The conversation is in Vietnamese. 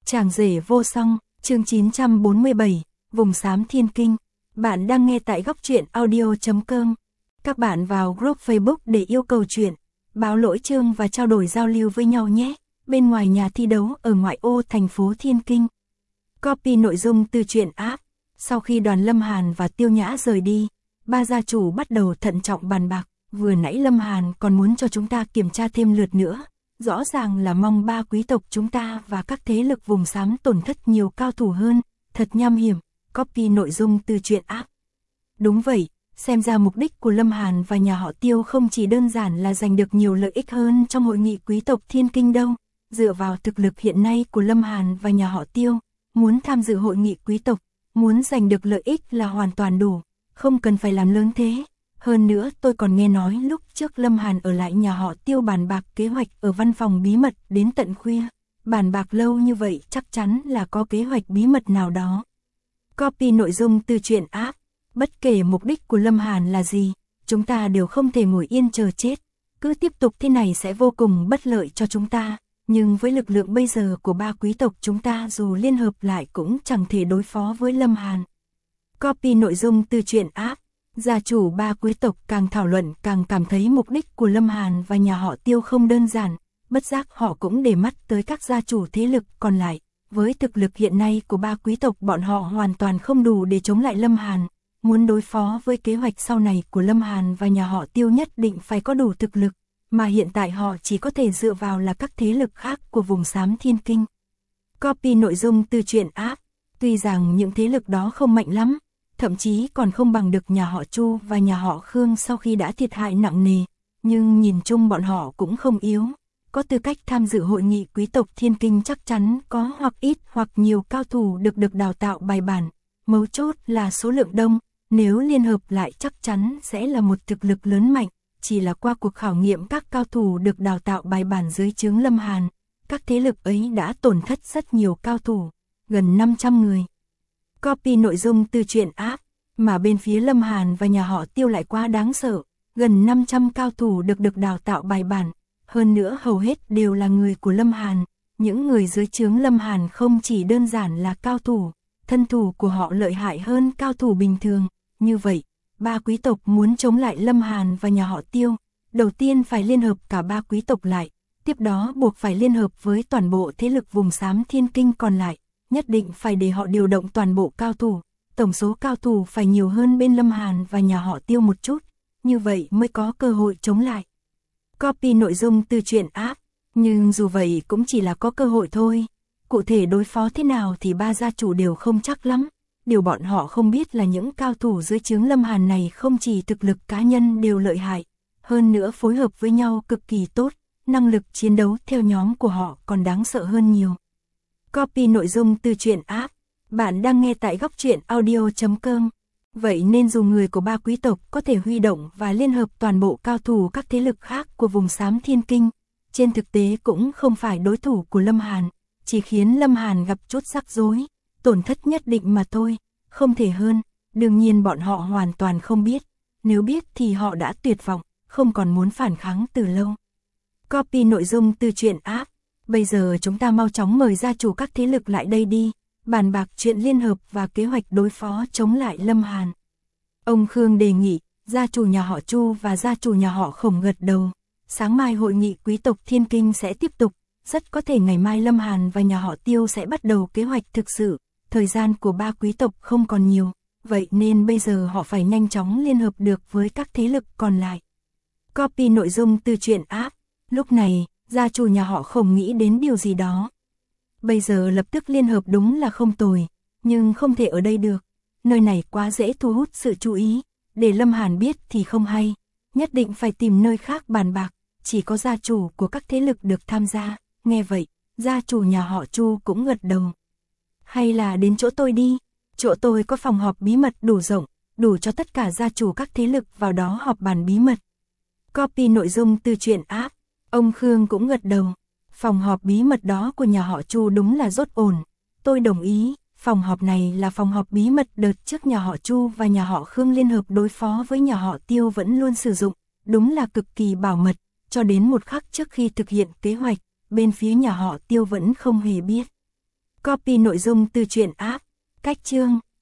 Chàng rể vô song, chương 947, vùng xám thiên kinh. Bạn đang nghe tại góc truyện audio.com. Các bạn vào group Facebook để yêu cầu chuyện, báo lỗi chương và trao đổi giao lưu với nhau nhé. Bên ngoài nhà thi đấu ở ngoại ô thành phố Thiên Kinh. Copy nội dung từ truyện app. Sau khi đoàn Lâm Hàn và Tiêu Nhã rời đi, ba gia chủ bắt đầu thận trọng bàn bạc. Vừa nãy Lâm Hàn còn muốn cho chúng ta kiểm tra thêm lượt nữa. Rõ ràng là mong ba quý tộc chúng ta và các thế lực vùng xám tổn thất nhiều cao thủ hơn, thật nham hiểm. Copy nội dung từ truyện app. Đúng vậy, xem ra mục đích của Lâm Hàn và nhà họ Tiêu không chỉ đơn giản là giành được nhiều lợi ích hơn trong hội nghị quý tộc Thiên Kinh đâu. Dựa vào thực lực hiện nay của Lâm Hàn và nhà họ Tiêu, muốn tham dự hội nghị quý tộc, muốn giành được lợi ích là hoàn toàn đủ, không cần phải làm lớn thế. Hơn nữa tôi còn nghe nói lúc trước Lâm Hàn ở lại nhà họ Tiêu bàn bạc kế hoạch ở văn phòng bí mật đến tận khuya. Bàn bạc lâu như vậy chắc chắn là có kế hoạch bí mật nào đó. Copy nội dung từ truyện app. Bất kể mục đích của Lâm Hàn là gì, chúng ta đều không thể ngồi yên chờ chết. Cứ tiếp tục thế này sẽ vô cùng bất lợi cho chúng ta. Nhưng với lực lượng bây giờ của ba quý tộc chúng ta dù liên hợp lại cũng chẳng thể đối phó với Lâm Hàn. Copy nội dung từ truyện app. Gia chủ ba quý tộc càng thảo luận càng cảm thấy mục đích của Lâm Hàn và nhà họ Tiêu không đơn giản, bất giác họ cũng để mắt tới các gia chủ thế lực còn lại. Với thực lực hiện nay của ba quý tộc bọn họ hoàn toàn không đủ để chống lại Lâm Hàn, muốn đối phó với kế hoạch sau này của Lâm Hàn và nhà họ Tiêu nhất định phải có đủ thực lực, mà hiện tại họ chỉ có thể dựa vào là các thế lực khác của vùng xám Thiên Kinh. Copy nội dung từ truyện app. Tuy rằng những thế lực đó không mạnh lắm, thậm chí còn không bằng được nhà họ Chu và nhà họ Khương sau khi đã thiệt hại nặng nề, nhưng nhìn chung bọn họ cũng không yếu. Có tư cách tham dự hội nghị quý tộc Thiên Kinh chắc chắn có hoặc ít hoặc nhiều cao thủ được đào tạo bài bản. Mấu chốt là số lượng đông, nếu liên hợp lại chắc chắn sẽ là một thực lực lớn mạnh. Chỉ là qua cuộc khảo nghiệm các cao thủ được đào tạo bài bản dưới trướng Lâm Hàn, các thế lực ấy đã tổn thất rất nhiều cao thủ, gần 500 người. Copy nội dung từ truyện app. Mà bên phía Lâm Hàn và nhà họ Tiêu lại quá đáng sợ, gần 500 cao thủ được đào tạo bài bản, hơn nữa hầu hết đều là người của Lâm Hàn. Những người dưới trướng Lâm Hàn không chỉ đơn giản là cao thủ, thân thủ của họ lợi hại hơn cao thủ bình thường. Như vậy, ba quý tộc muốn chống lại Lâm Hàn và nhà họ Tiêu, đầu tiên phải liên hợp cả ba quý tộc lại, tiếp đó buộc phải liên hợp với toàn bộ thế lực vùng xám Thiên Kinh còn lại, nhất định phải để họ điều động toàn bộ cao thủ. Tổng số cao thủ phải nhiều hơn bên Lâm Hàn và nhà họ Tiêu một chút, như vậy mới có cơ hội chống lại. Copy nội dung từ truyện app. Nhưng dù vậy cũng chỉ là có cơ hội thôi. Cụ thể đối phó thế nào thì ba gia chủ đều không chắc lắm. Điều bọn họ không biết là những cao thủ dưới trướng Lâm Hàn này không chỉ thực lực cá nhân đều lợi hại, hơn nữa phối hợp với nhau cực kỳ tốt, năng lực chiến đấu theo nhóm của họ còn đáng sợ hơn nhiều. Copy nội dung từ truyện app. Bạn đang nghe tại góc truyện audio.com. Vậy nên dù người của ba quý tộc có thể huy động và liên hợp toàn bộ cao thủ các thế lực khác của vùng xám Thiên Kinh, trên thực tế cũng không phải đối thủ của Lâm Hàn, chỉ khiến Lâm Hàn gặp chút rắc rối, tổn thất nhất định mà thôi, không thể hơn. Đương nhiên bọn họ hoàn toàn không biết, nếu biết thì họ đã tuyệt vọng, không còn muốn phản kháng từ lâu. Copy nội dung từ truyện app. Bây giờ chúng ta mau chóng mời gia chủ các thế lực lại đây đi, bàn bạc chuyện liên hợp và kế hoạch đối phó chống lại Lâm Hàn. Ông Khương đề nghị, gia chủ nhà họ Chu và gia chủ nhà họ Khổng gật đầu. Sáng mai hội nghị quý tộc Thiên Kinh sẽ tiếp tục, rất có thể ngày mai Lâm Hàn và nhà họ Tiêu sẽ bắt đầu kế hoạch thực sự. Thời gian của ba quý tộc không còn nhiều, vậy nên bây giờ họ phải nhanh chóng liên hợp được với các thế lực còn lại. Copy nội dung từ truyện app. Lúc này, gia chủ nhà họ Khổng nghĩ đến điều gì đó. Bây giờ lập tức liên hợp đúng là không tồi, nhưng không thể ở đây được. Nơi này quá dễ thu hút sự chú ý, để Lâm Hàn biết thì không hay. Nhất định phải tìm nơi khác bàn bạc, chỉ có gia chủ của các thế lực được tham gia. Nghe vậy, gia chủ nhà họ Chu cũng gật đầu. Hay là đến chỗ tôi đi, chỗ tôi có phòng họp bí mật đủ rộng, đủ cho tất cả gia chủ các thế lực vào đó họp bàn bí mật. Copy nội dung từ truyện app. Ông Khương cũng gật đầu. Phòng họp bí mật đó của nhà họ Chu đúng là rốt ổn. Tôi đồng ý, phòng họp này là phòng họp bí mật đợt trước nhà họ Chu và nhà họ Khương liên hợp đối phó với nhà họ Tiêu vẫn luôn sử dụng. Đúng là cực kỳ bảo mật, cho đến một khắc trước khi thực hiện kế hoạch, bên phía nhà họ Tiêu vẫn không hề biết. Copy nội dung từ truyện app. Cách chương